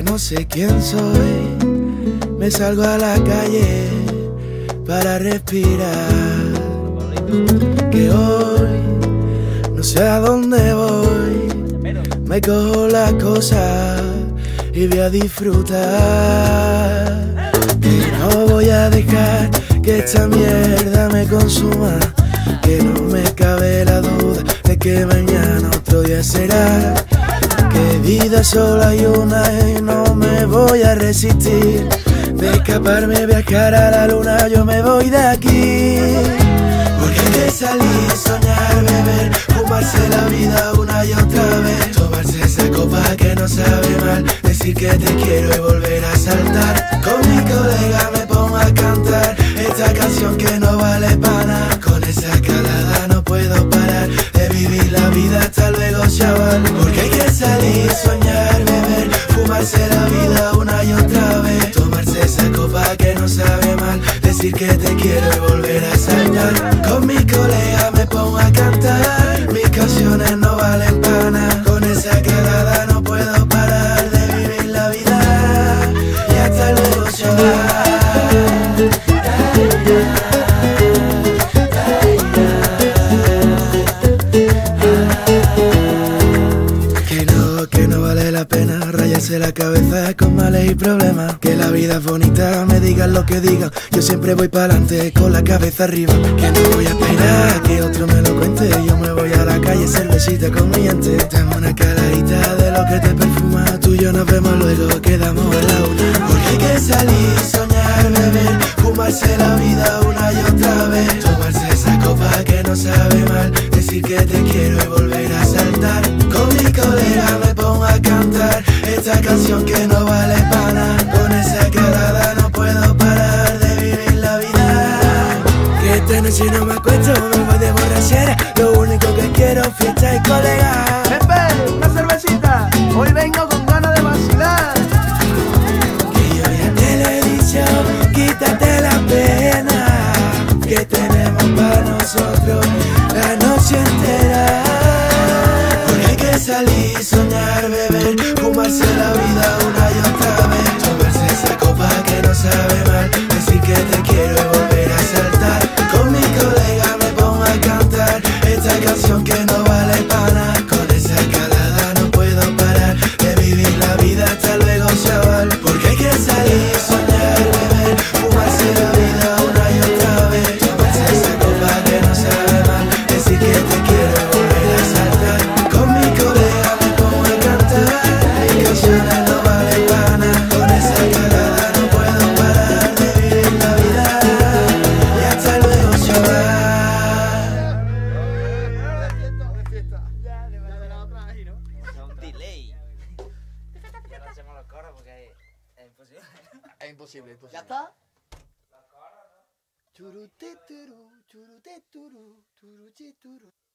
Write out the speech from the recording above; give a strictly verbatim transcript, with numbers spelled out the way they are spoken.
no sé quién soy, me salgo a la calle para respirar. Que hoy no sé a dónde voy, me cojo las cosas y voy a disfrutar. Que no voy a dejar que esta mierda me consuma, que no me cabe la duda de que mañana otro día será. Que vida solo hay una y no me voy a resistir. De escaparme, viajar a la luna, yo me voy de aquí. Porque hay que salir, soñar, beber, fumarse la vida una y otra vez. Tomarse esa copa que no sabe mal, decir que te quiero y volver a saltar. Con mi colega me pongo a cantar esta canción que no vale para nada. Con esa calada no puedo parar de vivir la vida, hasta luego chaval. Porque hay que salir, soñar, beber, fumarse la vida una y otra vez. Tomarse esa copa que no sabe mal, decir que te quiero y volver a saltar. Con mi colega me pongo a cantar, mis canciones no valen para nada. Con esa calada no puedo parar de vivir la vida, y hasta luego chaval. Que no, que no vale la pena rayarse la cabeza con males y problemas. Que la vida es bonita, me digan lo que digan, yo siempre voy para adelante con la cabeza arriba. Que no voy a esperar que otro me lo cuente, yo me voy a la calle, cervecita con mi gente. Dame una caladita de lo que te perfuma, tú y yo nos vemos luego, quedamos en la una. Porque hay que salir, soñar, beber, fumarse la vida una y otra vez. Tomarse esa copa que no sabe mal, decir que te quiero y volver a saltar. Con mi colega me pongo a cantar esta canción que no vale para nada. Con esa calada no puedo parar de vivir la vida. Que esta noche no me acuesto, me voy de borrachera, lo único que quiero es fiesta y colega. Pepe, una cervecita, hoy vengo con ganas de vacilar. Que yo ya te lo he dicho, quítate la pena, que tenemos para nosotros la noche entera. Porque hay que salir, soñar, beber, fumarse la vida una y otra vez. Tomarse esa copa que no sabe mal, decir que te quiero y volver a saltar. Con mi colega me pongo a cantar esta canción que no vale para nada. Con esa calada no puedo parar de vivir la vida, hasta luego chaval. Porque hay que salir, soñar, beber, fumarse la vida una y otra vez. Tomarse esa copa que no sabe mal, decir que te quiero y volver a saltar. Con mi colega me pongo a cantar, mis canciones no valen para nada. Con esa calada no puedo parar de vivir la vida, y hasta luego chaval. Un delay. Y ahora hacemos los coros porque es imposible. Es imposible, imposible. ¿Ya está? Churutituru, churutituru, churutituru.